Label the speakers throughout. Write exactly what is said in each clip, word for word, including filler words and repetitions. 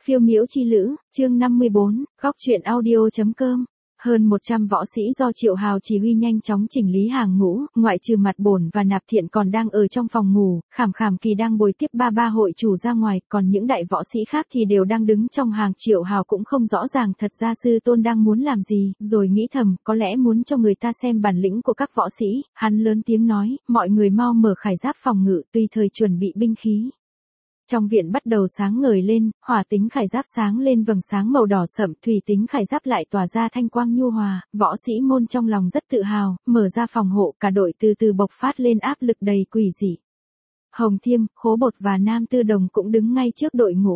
Speaker 1: Phiêu miễu chi lữ, chương năm mươi bốn, góc truyện audio.com. Hơn một trăm võ sĩ do Triệu Hào chỉ huy nhanh chóng chỉnh lý hàng ngũ, ngoại trừ Mặt Bổn và Nạp Thiện còn đang ở trong phòng ngủ, Khảm Khảm Kỳ đang bồi tiếp ba ba hội chủ ra ngoài, còn những đại võ sĩ khác thì đều đang đứng trong hàng. Triệu Hào cũng không rõ ràng thật ra sư tôn đang muốn làm gì, rồi nghĩ thầm, có lẽ muốn cho người ta xem bản lĩnh của các võ sĩ, hắn lớn tiếng nói, mọi người mau mở khải giáp phòng ngự, tùy thời chuẩn bị binh khí. Trong viện bắt đầu sáng ngời lên, hỏa tính khải giáp sáng lên vầng sáng màu đỏ sậm, thủy tính khải giáp lại tỏa ra thanh quang nhu hòa, võ sĩ môn trong lòng rất tự hào, mở ra phòng hộ, cả đội từ từ bộc phát lên áp lực đầy quỷ dị. Hồng Thiêm, Khố Bột và Nam Tư Đồng cũng đứng ngay trước đội ngũ.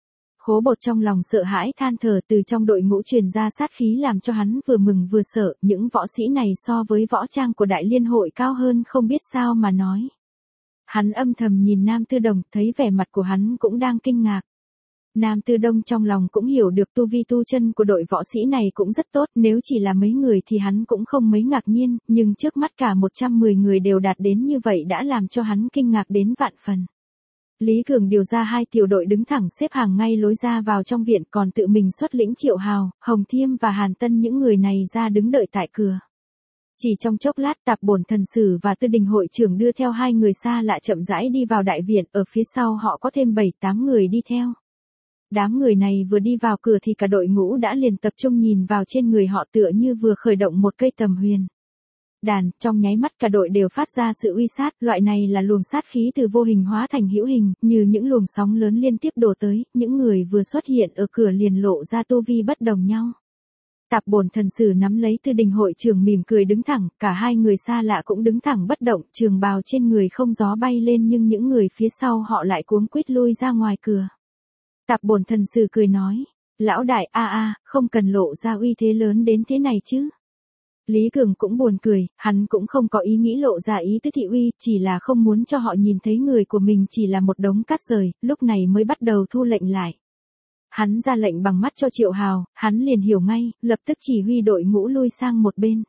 Speaker 1: Khố Bột trong lòng sợ hãi than thở, từ trong đội ngũ truyền ra sát khí làm cho hắn vừa mừng vừa sợ, những võ sĩ này so với võ trang của Đại Liên hội cao hơn không biết sao mà nói. Hắn âm thầm nhìn Nam Tư Đồng, thấy vẻ mặt của hắn cũng đang kinh ngạc. Nam Tư Đông trong lòng cũng hiểu được tu vi tu chân của đội võ sĩ này cũng rất tốt, nếu chỉ là mấy người thì hắn cũng không mấy ngạc nhiên, nhưng trước mắt cả một trăm mười người đều đạt đến như vậy đã làm cho hắn kinh ngạc đến vạn phần. Lý Cường điều ra hai tiểu đội đứng thẳng xếp hàng ngay lối ra vào trong viện, còn tự mình xuất lĩnh Triệu Hào, Hồng Thiêm và Hàn Tân những người này ra đứng đợi tại cửa. Chỉ trong chốc lát, Tạp Bổn Thần Sử và Tư Đình hội trưởng đưa theo hai người xa lạ chậm rãi đi vào đại viện, ở phía sau họ có thêm bảy tám người đi theo. Đám người này vừa đi vào cửa thì cả đội ngũ đã liền tập trung nhìn vào trên người họ tựa như vừa khởi động một cây tầm huyền đàn, trong nháy mắt cả đội đều phát ra sự uy sát, loại này là luồng sát khí từ vô hình hóa thành hữu hình, như những luồng sóng lớn liên tiếp đổ tới, những người vừa xuất hiện ở cửa liền lộ ra tu vi bất đồng nhau. Tạp Bổn Thần Sử nắm lấy Tư Đình hội trưởng mỉm cười đứng thẳng, cả hai người xa lạ cũng đứng thẳng bất động, trường bào trên người không gió bay lên nhưng những người phía sau họ lại cuống quýt lui ra ngoài cửa. Tạp Bổn Thần Sử cười nói, lão đại a a, không cần lộ ra uy thế lớn đến thế này chứ. Lý Cường cũng buồn cười, hắn cũng không có ý nghĩ lộ ra ý tứ thị uy, chỉ là không muốn cho họ nhìn thấy người của mình chỉ là một đống cát rời, lúc này mới bắt đầu thu lệnh lại. Hắn ra lệnh bằng mắt cho Triệu Hào, hắn liền hiểu ngay, lập tức chỉ huy đội ngũ lui sang một bên.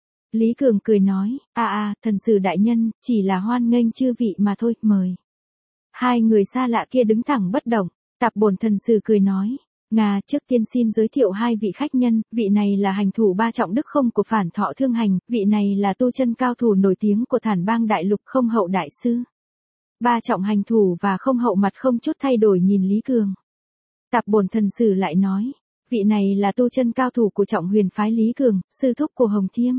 Speaker 1: Lý Cường cười nói, a a, thần sử đại nhân, chỉ là hoan nghênh chư vị mà thôi, mời. Hai người xa lạ kia đứng thẳng bất động, Tạp Bổn Thần Sử cười nói, ngà, trước tiên xin giới thiệu hai vị khách nhân, vị này là hành thủ ba trọng đức không của Phản Thọ Thương Hành, vị này là tu chân cao thủ nổi tiếng của Thản Bang Đại Lục Không Hậu đại sư. Ba trọng hành thủ và Không Hậu mặt không chút thay đổi nhìn Lý Cường. Tạp Bổn Thần Sử lại nói, vị này là tu chân cao thủ của Trọng Huyền phái Lý Cường, sư thúc của Hồng Thiêm.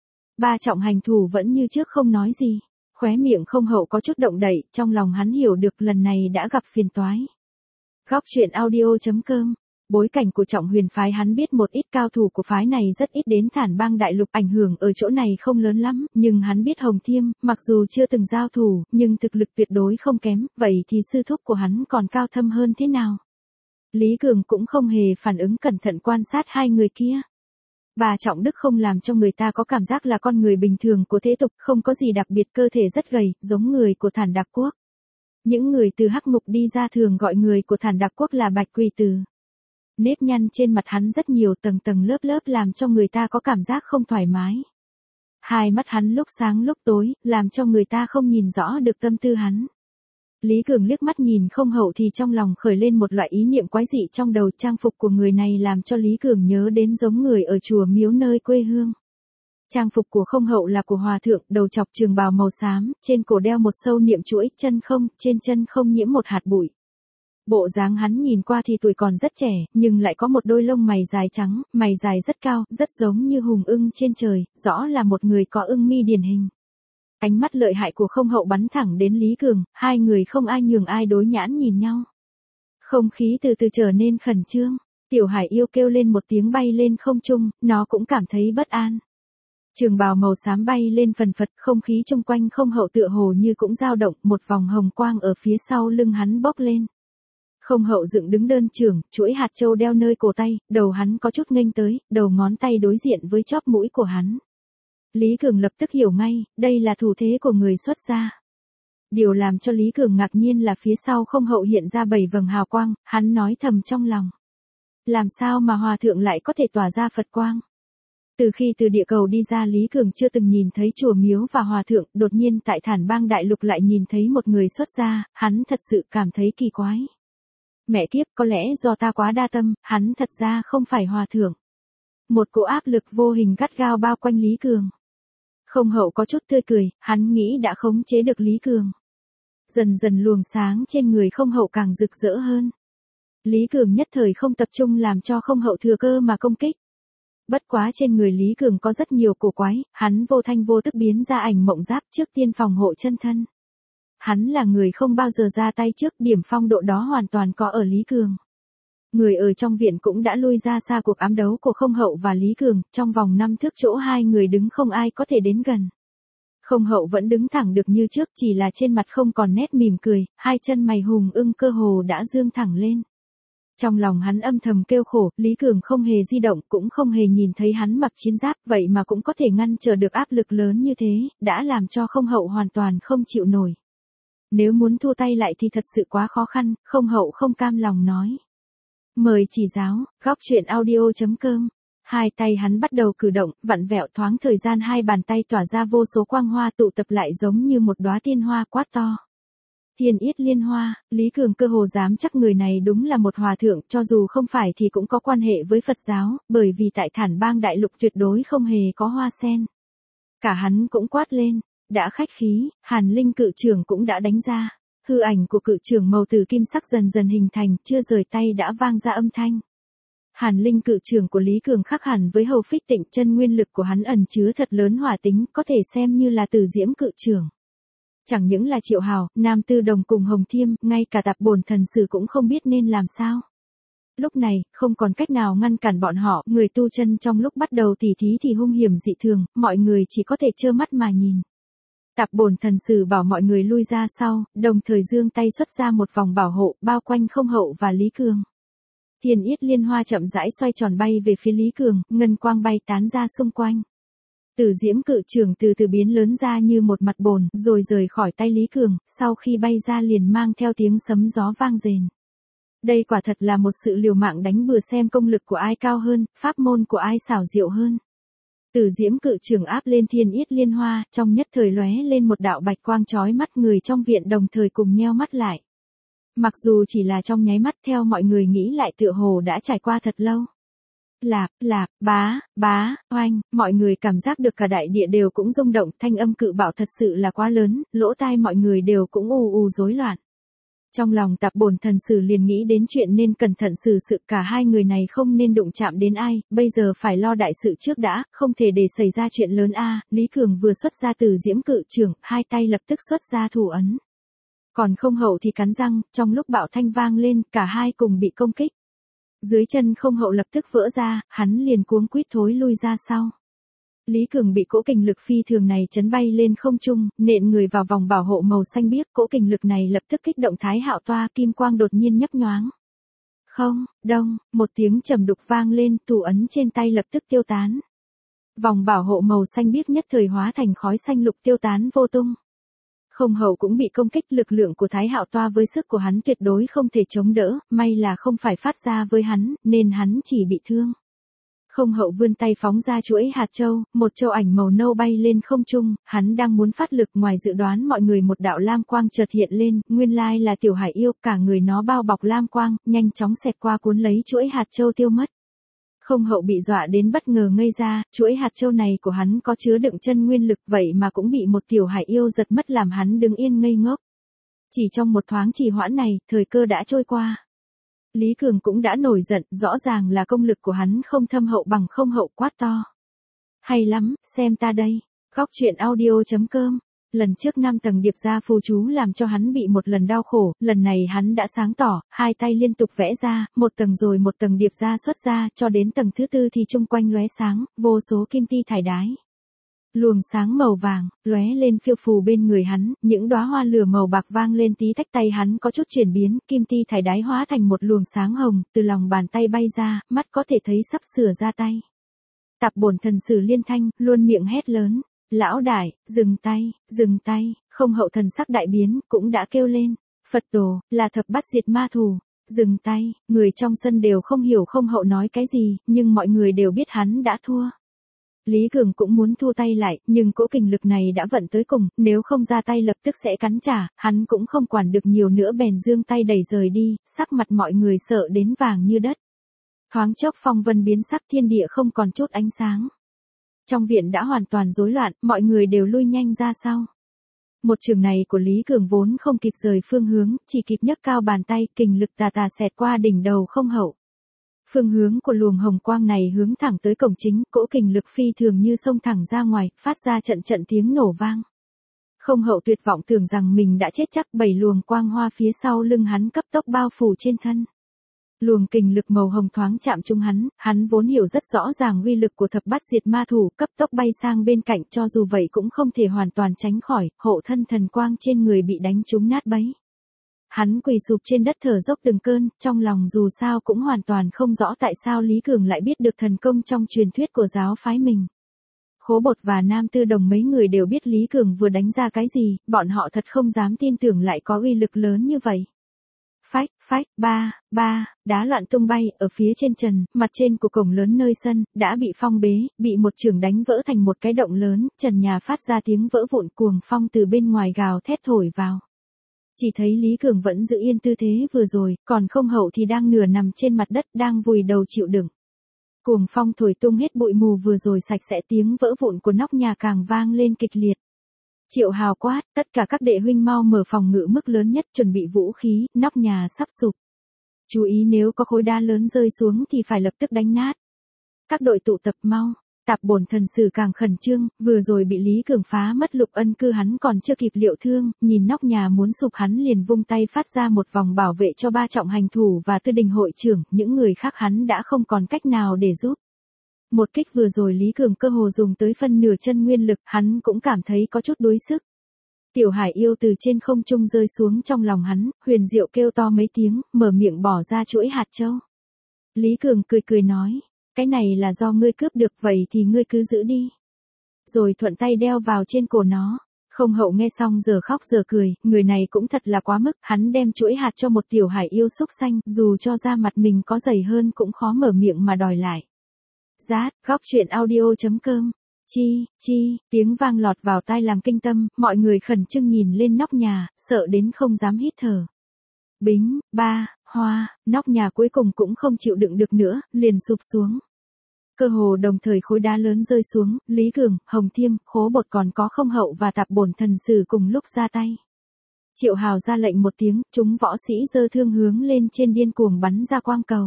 Speaker 1: Ba trọng hành thủ vẫn như trước không nói gì, khóe miệng Không Hậu có chút động đậy, trong lòng hắn hiểu được lần này đã gặp phiền toái. Góc truyện audio.com. Bối cảnh của Trọng Huyền phái hắn biết một ít, cao thủ của phái này rất ít đến Thản Bang Đại Lục, ảnh hưởng ở chỗ này không lớn lắm, nhưng hắn biết Hồng Thiêm, mặc dù chưa từng giao thủ, nhưng thực lực tuyệt đối không kém, vậy thì sư thúc của hắn còn cao thâm hơn thế nào? Lý Cường cũng không hề phản ứng, cẩn thận quan sát hai người kia. Bà trọng đức không làm cho người ta có cảm giác là con người bình thường của thế tục, không có gì đặc biệt, cơ thể rất gầy, giống người của Thản Đạc Quốc. Những người từ Hắc Ngục đi ra thường gọi người của Thản Đạc Quốc là Bạch Quỳ Tử. Nếp nhăn trên mặt hắn rất nhiều, tầng tầng lớp lớp làm cho người ta có cảm giác không thoải mái. Hai mắt hắn lúc sáng lúc tối, làm cho người ta không nhìn rõ được tâm tư hắn. Lý Cường liếc mắt nhìn Không Hậu thì trong lòng khởi lên một loại ý niệm quái dị trong đầu, trang phục của người này làm cho Lý Cường nhớ đến giống người ở chùa miếu nơi quê hương. Trang phục của Không Hậu là của hòa thượng, đầu chọc trường bào màu xám, trên cổ đeo một sâu niệm chuỗi, chân không, trên chân không nhiễm một hạt bụi. Bộ dáng hắn nhìn qua thì tuổi còn rất trẻ, nhưng lại có một đôi lông mày dài trắng, mày dài rất cao, rất giống như hùng ưng trên trời, rõ là một người có ưng mi điển hình. Ánh mắt lợi hại của Không Hậu bắn thẳng đến Lý Cường, hai người không ai nhường ai, đối nhãn nhìn nhau. Không khí từ từ trở nên khẩn trương, Tiểu Hải Yêu kêu lên một tiếng bay lên không trung, nó cũng cảm thấy bất an. Trường bào màu xám bay lên phần phật, không khí chung quanh Không Hậu tựa hồ như cũng dao động, một vòng hồng quang ở phía sau lưng hắn bốc lên. Không Hậu dựng đứng đơn trường, chuỗi hạt châu đeo nơi cổ tay, đầu hắn có chút nghênh tới, đầu ngón tay đối diện với chóp mũi của hắn. Lý Cường lập tức hiểu ngay, đây là thủ thế của người xuất gia. Điều làm cho Lý Cường ngạc nhiên là phía sau Không Hậu hiện ra bảy vầng hào quang, hắn nói thầm trong lòng. Làm sao mà hòa thượng lại có thể tỏa ra Phật quang? Từ khi từ địa cầu đi ra, Lý Cường chưa từng nhìn thấy chùa miếu và hòa thượng, đột nhiên tại Thản Bang Đại Lục lại nhìn thấy một người xuất gia, hắn thật sự cảm thấy kỳ quái. Mẹ kiếp, có lẽ do ta quá đa tâm, hắn thật ra không phải hòa thượng. Một cỗ áp lực vô hình gắt gao bao quanh Lý Cường. Không Hậu có chút tươi cười, hắn nghĩ đã khống chế được Lý Cường. Dần dần luồng sáng trên người Không Hậu càng rực rỡ hơn. Lý Cường nhất thời không tập trung làm cho Không Hậu thừa cơ mà công kích. Bất quá trên người Lý Cường có rất nhiều cổ quái, hắn vô thanh vô tức biến ra ảnh mộng giáp trước tiên phòng hộ chân thân. Hắn là người không bao giờ ra tay trước, điểm phong độ đó hoàn toàn có ở Lý Cường. Người ở trong viện cũng đã lui ra xa cuộc ám đấu của Không Hậu và Lý Cường, trong vòng năm thước chỗ hai người đứng không ai có thể đến gần. Không Hậu vẫn đứng thẳng được như trước, chỉ là trên mặt không còn nét mỉm cười, hai chân mày hùng ưng cơ hồ đã dương thẳng lên. Trong lòng hắn âm thầm kêu khổ, Lý Cường không hề di động, cũng không hề nhìn thấy hắn mặc chiến giáp, vậy mà cũng có thể ngăn trở được áp lực lớn như thế, đã làm cho Không Hậu hoàn toàn không chịu nổi. Nếu muốn thua tay lại thì thật sự quá khó khăn, Không Hậu không cam lòng nói. Mời chỉ giáo, góc truyện audio chấm com. Hai tay hắn bắt đầu cử động, vặn vẹo, thoáng thời gian hai bàn tay tỏa ra vô số quang hoa tụ tập lại giống như một đóa tiên hoa quát to. Thiên Yết Liên Hoa, Lý Cường cơ hồ dám chắc người này đúng là một hòa thượng, cho dù không phải thì cũng có quan hệ với Phật giáo, bởi vì tại Thản Bang Đại Lục tuyệt đối không hề có hoa sen. Cả hắn cũng quát lên, đã khách khí, Hàn Linh cự trưởng cũng đã đánh ra. Hư ảnh của cự trưởng màu tử kim sắc dần dần hình thành, chưa rời tay đã vang ra âm thanh. Hàn Linh cự trưởng của Lý Cường khác hẳn với Hầu Phích Tịnh, chân nguyên lực của hắn ẩn chứa thật lớn hỏa tính, có thể xem như là Tử Diễm cự trưởng. Chẳng những là Triệu Hào, Nam Tư Đồng cùng Hồng Thiêm, ngay cả Tạp Bổn Thần Sử cũng không biết nên làm sao. Lúc này, không còn cách nào ngăn cản bọn họ, người tu chân trong lúc bắt đầu tỉ thí thì hung hiểm dị thường, mọi người chỉ có thể trơ mắt mà nhìn. Tạp Bổn Thần Sử bảo mọi người lui ra sau, đồng thời giương tay xuất ra một vòng bảo hộ, bao quanh Không Hậu và Lý Cường. Thiên Yết Liên Hoa chậm rãi xoay tròn bay về phía Lý Cường, ngân quang bay tán ra xung quanh. Tử Diễm cự trưởng từ từ biến lớn ra như một mặt bồn, rồi rời khỏi tay Lý Cường, sau khi bay ra liền mang theo tiếng sấm gió vang rền. Đây quả thật là một sự liều mạng đánh bừa xem công lực của ai cao hơn, pháp môn của ai xảo diệu hơn. Tử Diễm cự trưởng áp lên Thiên Yết Liên Hoa, trong nhất thời lóe lên một đạo bạch quang chói mắt, người trong viện đồng thời cùng nheo mắt lại. Mặc dù chỉ là trong nháy mắt, theo mọi người nghĩ lại tựa hồ đã trải qua thật lâu. Lạp, lạp, bá, bá, oanh, mọi người cảm giác được cả đại địa đều cũng rung động, thanh âm cự bạo thật sự là quá lớn, lỗ tai mọi người đều cũng ù ù rối loạn. Trong lòng Tạp Bổn Thần Sử liền nghĩ đến chuyện nên cẩn thận xử sự, cả hai người này không nên đụng chạm đến ai, bây giờ phải lo đại sự trước đã, không thể để xảy ra chuyện lớn a. Lý Cường vừa xuất ra Tử Diễm cự trưởng, hai tay lập tức xuất ra thủ ấn. Còn Không Hậu thì cắn răng, trong lúc bạo thanh vang lên, cả hai cùng bị công kích. Dưới chân Không Hậu lập tức vỡ ra, hắn liền cuống quýt thối lui ra sau. Lý Cường bị cỗ kình lực phi thường này chấn bay lên không trung, nện người vào vòng bảo hộ màu xanh biếc, cỗ kình lực này lập tức kích động Thái Hạo Toa, kim quang đột nhiên nhấp nhoáng. Không, đông, một tiếng trầm đục vang lên, thủ ấn trên tay lập tức tiêu tán. Vòng bảo hộ màu xanh biếc nhất thời hóa thành khói xanh lục tiêu tán vô tung. Không Hậu cũng bị công kích, lực lượng của Thái Hạo Toa với sức của hắn tuyệt đối không thể chống đỡ, may là không phải phát ra với hắn, nên hắn chỉ bị thương. Không Hậu vươn tay phóng ra chuỗi hạt châu, một châu ảnh màu nâu bay lên không trung, hắn đang muốn phát lực, ngoài dự đoán mọi người một đạo lam quang chợt hiện lên, nguyên lai là Tiểu Hải Yêu, cả người nó bao bọc lam quang, nhanh chóng xẹt qua cuốn lấy chuỗi hạt châu tiêu mất. Không Hậu bị dọa đến bất ngờ ngây ra, chuỗi hạt châu này của hắn có chứa đựng chân nguyên lực, vậy mà cũng bị một Tiểu Hải Yêu giật mất, làm hắn đứng yên ngây ngốc. Chỉ trong một thoáng trì hoãn này, thời cơ đã trôi qua. Lý Cường cũng đã nổi giận, rõ ràng là công lực của hắn không thâm hậu bằng Không Hậu, quát to. Hay lắm, xem ta đây. Góc truyện audio chấm com. Lần trước năm tầng điệp ra phù chú làm cho hắn bị một lần đau khổ, lần này hắn đã sáng tỏ, hai tay liên tục vẽ ra, một tầng rồi một tầng điệp ra xuất ra, cho đến tầng thứ tư thì chung quanh lóe sáng, vô số kim ti thải đái. Luồng sáng màu vàng, lóe lên phiêu phù bên người hắn, những đóa hoa lửa màu bạc vang lên tí tách, tay hắn có chút chuyển biến, kim ti thải đái hóa thành một luồng sáng hồng, từ lòng bàn tay bay ra, mắt có thể thấy sắp sửa ra tay. Tạp Bổn Thần Sử liên thanh, luôn miệng hét lớn, lão đại, dừng tay, dừng tay, Không Hậu thần sắc đại biến, cũng đã kêu lên, Phật tổ, là thập bát diệt ma thù, dừng tay, người trong sân đều không hiểu Không Hậu nói cái gì, nhưng mọi người đều biết hắn đã thua. Lý Cường cũng muốn thu tay lại, nhưng cỗ kình lực này đã vận tới cùng, nếu không ra tay lập tức sẽ cắn trả, hắn cũng không quản được nhiều nữa bèn giương tay đẩy rời đi, sắc mặt mọi người sợ đến vàng như đất. Thoáng chốc phong vân biến sắc, thiên địa không còn chút ánh sáng. Trong viện đã hoàn toàn rối loạn, mọi người đều lui nhanh ra sau. Một trường này của Lý Cường vốn không kịp rời phương hướng, chỉ kịp nhấc cao bàn tay, kình lực tà tà xẹt qua đỉnh đầu không hậu. Phương hướng của luồng hồng quang này hướng thẳng tới cổng chính, cỗ kình lực phi thường như xông thẳng ra ngoài, phát ra trận trận tiếng nổ vang. Không hậu tuyệt vọng tưởng rằng mình đã chết chắc, bảy luồng quang hoa phía sau lưng hắn cấp tốc bao phủ trên thân. Luồng kình lực màu hồng thoáng chạm trúng hắn, hắn vốn hiểu rất rõ ràng uy lực của thập bát diệt ma thủ, cấp tốc bay sang bên cạnh, cho dù vậy cũng không thể hoàn toàn tránh khỏi, hộ thân thần quang trên người bị đánh trúng nát bấy. Hắn quỳ sụp trên đất thở dốc từng cơn, trong lòng dù sao cũng hoàn toàn không rõ tại sao Lý Cường lại biết được thần công trong truyền thuyết của giáo phái mình. Khố Bột và Nam Tư Đồng mấy người đều biết Lý Cường vừa đánh ra cái gì, bọn họ thật không dám tin tưởng lại có uy lực lớn như vậy. Phách, phách, ba, ba, đá loạn tung bay, ở phía trên trần, mặt trên của cổng lớn nơi sân, đã bị phong bế, bị một chưởng đánh vỡ thành một cái động lớn, trần nhà phát ra tiếng vỡ vụn, cuồng phong từ bên ngoài gào thét thổi vào. Chỉ thấy Lý Cường vẫn giữ yên tư thế vừa rồi, còn không hậu thì đang nửa nằm trên mặt đất, đang vùi đầu chịu đựng. Cuồng phong thổi tung hết bụi mù vừa rồi sạch sẽ, tiếng vỡ vụn của nóc nhà càng vang lên kịch liệt. Triệu Hào quát, tất cả các đệ huynh mau mở phòng ngự mức lớn nhất, chuẩn bị vũ khí, nóc nhà sắp sụp. Chú ý nếu có khối đá lớn rơi xuống thì phải lập tức đánh nát. Các đội tụ tập mau. Tạp Bổn thần sử càng khẩn trương, vừa rồi bị Lý Cường phá mất lục ân cư, hắn còn chưa kịp liệu thương, nhìn nóc nhà muốn sụp hắn liền vung tay phát ra một vòng bảo vệ cho ba trọng hành thủ và tư đình hội trưởng, những người khác hắn đã không còn cách nào để giúp. Một kích vừa rồi Lý Cường cơ hồ dùng tới phân nửa chân nguyên lực, hắn cũng cảm thấy có chút đuối sức. Tiểu Hải Yêu từ trên không trung rơi xuống trong lòng hắn, huyền diệu kêu to mấy tiếng, mở miệng bỏ ra chuỗi hạt châu. Lý Cường cười cười nói, cái này là do ngươi cướp được, vậy thì ngươi cứ giữ đi. Rồi thuận tay đeo vào trên cổ nó. Không hậu nghe xong giờ khóc giờ cười, người này cũng thật là quá mức, hắn đem chuỗi hạt cho một tiểu hải yêu xúc xanh, dù cho da mặt mình có dày hơn cũng khó mở miệng mà đòi lại. Rát, góc truyện audio chấm com. Chi, chi, tiếng vang lọt vào tai làm kinh tâm, mọi người khẩn trương nhìn lên nóc nhà, sợ đến không dám hít thở. Bính, ba, hoa, nóc nhà cuối cùng cũng không chịu đựng được nữa, liền sụp xuống. Cơ hồ đồng thời khối đá lớn rơi xuống, Lý Cường, Hồng Thiêm, Khố Bột còn có Không Hậu và Tạp Bổn thần sử cùng lúc ra tay. Triệu Hào ra lệnh một tiếng, chúng võ sĩ giơ thương hướng lên trên điên cuồng bắn ra quang cầu.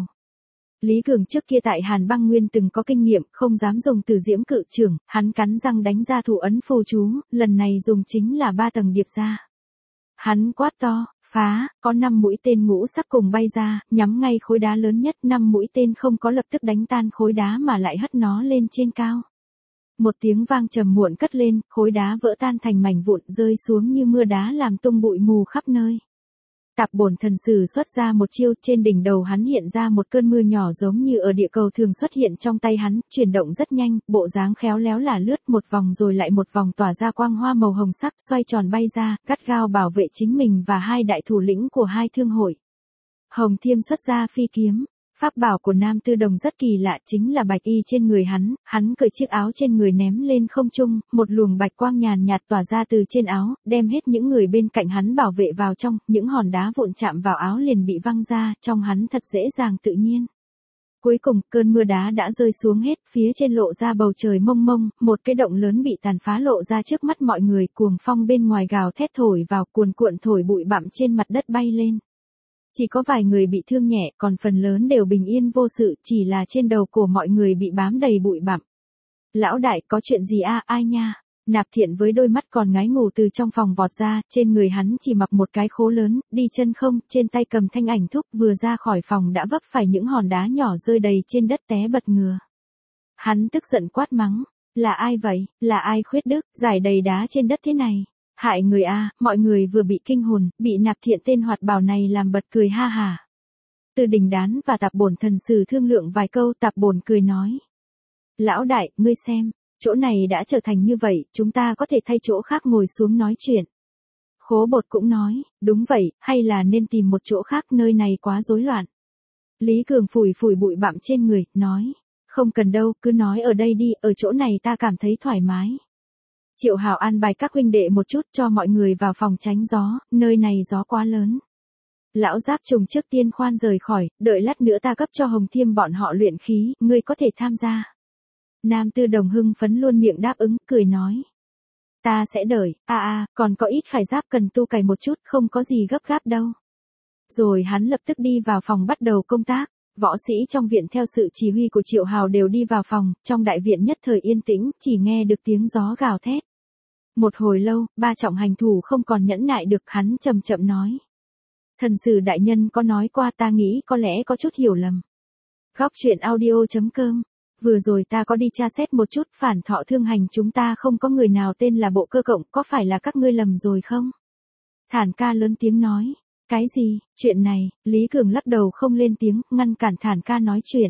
Speaker 1: Lý Cường trước kia tại Hàn Băng Nguyên từng có kinh nghiệm, không dám dùng Tử Diễm Cự Chưởng, hắn cắn răng đánh ra thủ ấn phù chú, lần này dùng chính là ba tầng điệp ra. Hắn quát to, phá, có năm mũi tên ngũ sắc cùng bay ra, nhắm ngay khối đá lớn nhất, năm mũi tên không có lập tức đánh tan khối đá mà lại hất nó lên trên cao. Một tiếng vang trầm muộn cất lên, khối đá vỡ tan thành mảnh vụn rơi xuống như mưa đá làm tung bụi mù khắp nơi. Tạp Bổn thần sử xuất ra một chiêu, trên đỉnh đầu hắn hiện ra một cơn mưa nhỏ giống như ở địa cầu thường xuất hiện trong tay hắn, chuyển động rất nhanh, bộ dáng khéo léo là lướt một vòng rồi lại một vòng tỏa ra quang hoa màu hồng sắc, xoay tròn bay ra, gắt gao bảo vệ chính mình và hai đại thủ lĩnh của hai thương hội. Hồng Thiêm xuất ra phi kiếm. Pháp bảo của Nam Tư Đồng rất kỳ lạ, chính là bạch y trên người hắn, hắn cởi chiếc áo trên người ném lên không trung, một luồng bạch quang nhàn nhạt tỏa ra từ trên áo, đem hết những người bên cạnh hắn bảo vệ vào trong, những hòn đá vụn chạm vào áo liền bị văng ra, trong hắn thật dễ dàng tự nhiên. Cuối cùng, cơn mưa đá đã rơi xuống hết, phía trên lộ ra bầu trời mông mông, một cái động lớn bị tàn phá lộ ra trước mắt mọi người, cuồng phong bên ngoài gào thét thổi vào, cuồn cuộn thổi bụi bặm trên mặt đất bay lên. Chỉ có vài người bị thương nhẹ, còn phần lớn đều bình yên vô sự, chỉ là trên đầu của mọi người bị bám đầy bụi bặm. Lão đại, có chuyện gì a, à, ai nha? Nạp Thiện với đôi mắt còn ngái ngủ từ trong phòng vọt ra, trên người hắn chỉ mặc một cái khố lớn, đi chân không, trên tay cầm thanh ảnh thúc, vừa ra khỏi phòng đã vấp phải những hòn đá nhỏ rơi đầy trên đất té bật ngửa. Hắn tức giận quát mắng, là ai vậy, là ai khuyết đức, giải đầy đá trên đất thế này? Hại người a, à, mọi người vừa bị kinh hồn, bị Nạp Thiện tên hoạt bào này làm bật cười ha hả. Từ Đình Đán và Tạp Bổn thần sử thương lượng vài câu, Tạp Bổn cười nói. Lão đại, ngươi xem, chỗ này đã trở thành như vậy, chúng ta có thể thay chỗ khác ngồi xuống nói chuyện. Khố Bột cũng nói, đúng vậy, hay là nên tìm một chỗ khác, nơi này quá rối loạn. Lý Cường phủi phủi bụi bặm trên người, nói. Không cần đâu, cứ nói ở đây đi, ở chỗ này ta cảm thấy thoải mái. Triệu Hào an bài các huynh đệ một chút cho mọi người vào phòng tránh gió, nơi này gió quá lớn. Lão Giáp Trùng trước tiên khoan rời khỏi, đợi lát nữa ta cấp cho Hồng Thiêm bọn họ luyện khí, ngươi có thể tham gia. Nam Tư Đồng hưng phấn luôn miệng đáp ứng, cười nói. Ta sẽ đợi, a a, còn có ít khải giáp cần tu cày một chút, không có gì gấp gáp đâu. Rồi hắn lập tức đi vào phòng bắt đầu công tác. Võ sĩ trong viện theo sự chỉ huy của Triệu Hào đều đi vào phòng, trong đại viện nhất thời yên tĩnh, chỉ nghe được tiếng gió gào thét. Một hồi lâu, ba trọng hành thủ không còn nhẫn nại được, hắn chậm chậm nói. Thần sử đại nhân có nói qua, ta nghĩ có lẽ có chút hiểu lầm. Góc truyện audio chấm com. Vừa rồi ta có đi tra xét một chút, Phản Thọ Thương Hành chúng ta không có người nào tên là Bộ Cơ Cộng, có phải là các ngươi lầm rồi không? Thản ca lớn tiếng nói. Cái gì, chuyện này, Lý Cường lắc đầu không lên tiếng, ngăn cản Thản ca nói chuyện.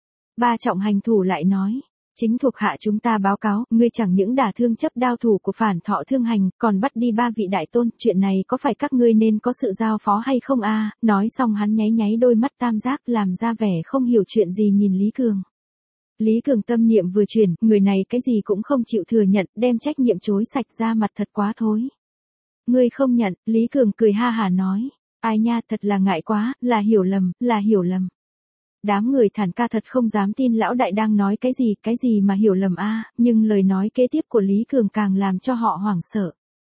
Speaker 1: Ba trọng hành thủ lại nói. Chính thuộc hạ chúng ta báo cáo, ngươi chẳng những đả thương chấp đao thủ của Phản Thọ Thương Hành, còn bắt đi ba vị đại tôn, chuyện này có phải các ngươi nên có sự giao phó hay không a? Nói xong hắn nháy nháy đôi mắt tam giác làm ra vẻ không hiểu chuyện gì nhìn Lý Cường. Lý Cường tâm niệm vừa chuyển, người này cái gì cũng không chịu thừa nhận, đem trách nhiệm chối sạch ra mặt thật quá thối. Ngươi không nhận, Lý Cường cười ha hà nói. Ai nha, thật là ngại quá, là hiểu lầm, là hiểu lầm. Đám người Thản ca thật không dám tin lão đại đang nói cái gì, cái gì mà hiểu lầm a, nhưng lời nói kế tiếp của Lý Cường càng làm cho họ hoảng sợ.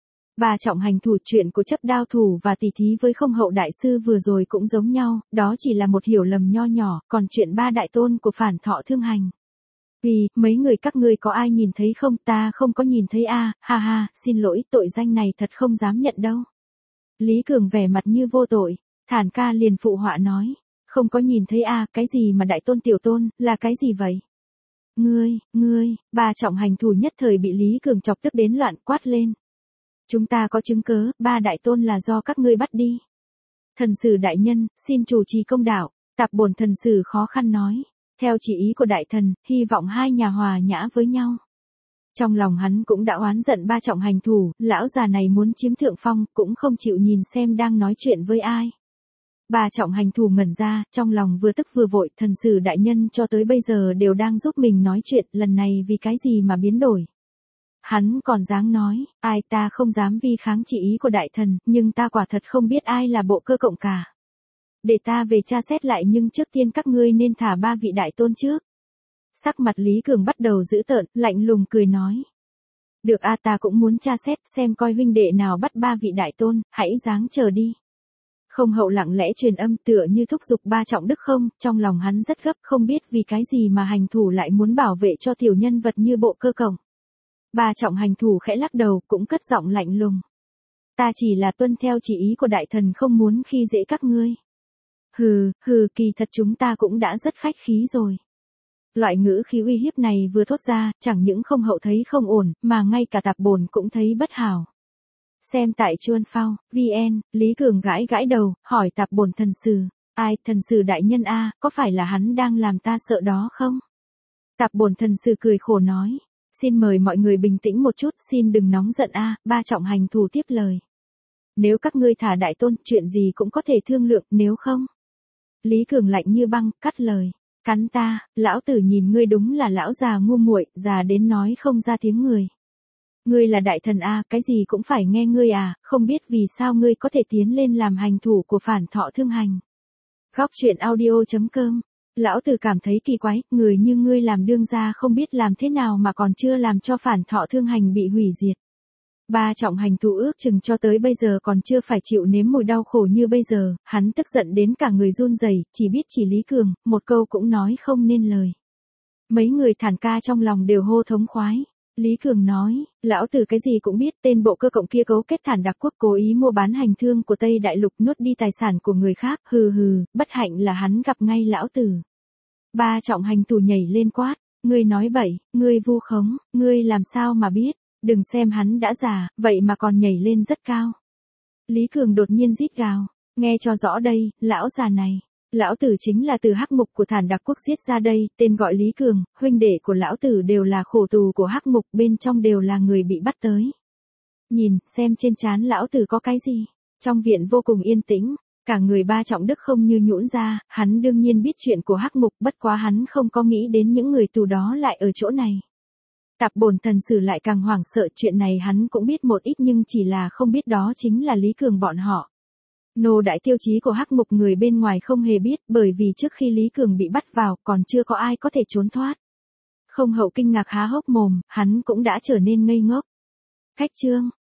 Speaker 1: Ba trọng hành thủ chuyện của chấp đao thủ và tỷ thí với Không Hậu đại sư vừa rồi cũng giống nhau, đó chỉ là một hiểu lầm nho nhỏ, còn chuyện ba đại tôn của Phản Thọ Thương Hành. Vì, mấy người các ngươi có ai nhìn thấy không, ta không có nhìn thấy a, ha ha, xin lỗi, tội danh này thật không dám nhận đâu. Lý Cường vẻ mặt như vô tội, Thản ca liền phụ họa nói. Không có nhìn thấy a, cái gì mà đại tôn tiểu tôn, là cái gì vậy? Ngươi, ngươi, ba trọng hành thủ nhất thời bị Lý Cường chọc tức đến loạn quát lên. Chúng ta có chứng cớ, ba đại tôn là do các ngươi bắt đi. Thần sử đại nhân, xin chủ trì công đạo, Tạp Bổn thần sử khó khăn nói. Theo chỉ ý của đại thần, hy vọng hai nhà hòa nhã với nhau. Trong lòng hắn cũng đã oán giận ba trọng hành thủ, lão già này muốn chiếm thượng phong, cũng không chịu nhìn xem đang nói chuyện với ai. Ba trọng hành thủ ngẩn ra, trong lòng vừa tức vừa vội, thần sử đại nhân cho tới bây giờ đều đang giúp mình nói chuyện, lần này vì cái gì mà biến đổi. Hắn còn dáng nói, ai ta không dám vi kháng chỉ ý của đại thần, nhưng ta quả thật không biết ai là Bộ Cơ Cộng cả. Để ta về tra xét lại, nhưng trước tiên các ngươi nên thả ba vị đại tôn trước. Sắc mặt Lý Cường bắt đầu dữ tợn, lạnh lùng cười nói. Được a, ta cũng muốn tra xét xem coi huynh đệ nào bắt ba vị đại tôn, hãy dáng chờ đi. Không Hậu lặng lẽ truyền âm tựa như thúc giục ba trọng đức không, trong lòng hắn rất gấp, không biết vì cái gì mà hành thủ lại muốn bảo vệ cho tiểu nhân vật như Bộ Cơ Cộng. Ba trọng hành thủ khẽ lắc đầu, cũng cất giọng lạnh lùng. Ta chỉ là tuân theo chỉ ý của đại thần, không muốn khi dễ các ngươi. Hừ, hừ, kỳ thật chúng ta cũng đã rất khách khí rồi. Loại ngữ khí uy hiếp này vừa thốt ra, chẳng những Không Hậu thấy không ổn, mà ngay cả Tạp Bổn cũng thấy bất hảo. Xem tại Chuan Phao, vn, Lý Cường gãi gãi đầu, hỏi Tạp Bổn thần sử, ai, thần sử đại nhân a, có phải là hắn đang làm ta sợ đó không? Tạp Bổn thần sử cười khổ nói, xin mời mọi người bình tĩnh một chút, xin đừng nóng giận a, ba trọng hành thủ tiếp lời. Nếu các ngươi thả đại tôn, chuyện gì cũng có thể thương lượng, nếu không. Lý Cường lạnh như băng, cắt lời. Cắn ta, lão tử nhìn ngươi đúng là lão già ngu muội, già đến nói không ra tiếng người. Ngươi là đại thần a, cái gì cũng phải nghe ngươi à, không biết vì sao ngươi có thể tiến lên làm hành thủ của Phản Thọ Thương Hành. Góc truyện audio chấm com. Lão tử cảm thấy kỳ quái, người như ngươi làm đương gia không biết làm thế nào mà còn chưa làm cho Phản Thọ Thương Hành bị hủy diệt. Ba trọng hành thủ ước chừng cho tới bây giờ còn chưa phải chịu nếm mùi đau khổ như bây giờ, hắn tức giận đến cả người run rẩy, chỉ biết chỉ Lý Cường, một câu cũng nói không nên lời. Mấy người Thản ca trong lòng đều hô thống khoái. Lý Cường nói, lão tử cái gì cũng biết, tên Bộ Cơ Cộng kia cấu kết Thản Đặc Quốc cố ý mua bán hành thương của Tây Đại Lục, nuốt đi tài sản của người khác, hừ hừ, bất hạnh là hắn gặp ngay lão tử. Ba trọng hành thủ nhảy lên quát, ngươi nói bậy, ngươi vu khống, ngươi làm sao mà biết, đừng xem hắn đã già, vậy mà còn nhảy lên rất cao. Lý Cường đột nhiên rít gào, nghe cho rõ đây, lão già này. Lão tử chính là từ hắc mục của Thản Đặc Quốc giết ra đây, tên gọi Lý Cường, huynh đệ của lão tử đều là khổ tù của hắc mục, bên trong đều là người bị bắt tới. Nhìn, xem trên trán lão tử có cái gì. Trong viện vô cùng yên tĩnh, Cả người ba trọng đức không như nhũn ra, hắn đương nhiên biết chuyện của Hắc Mục, bất quá hắn không có nghĩ đến những người tù đó lại ở chỗ này. Tạp bổn thần sử lại càng hoảng sợ, chuyện này hắn cũng biết một ít nhưng chỉ là không biết đó chính là Lý Cường bọn họ. Nô đại tiêu chí của Hắc Mục người bên ngoài không hề biết, bởi vì trước khi Lý Cường bị bắt vào còn chưa có ai có thể trốn thoát. Không Hậu kinh ngạc há hốc mồm, hắn cũng đã trở nên ngây ngốc. Khách trương,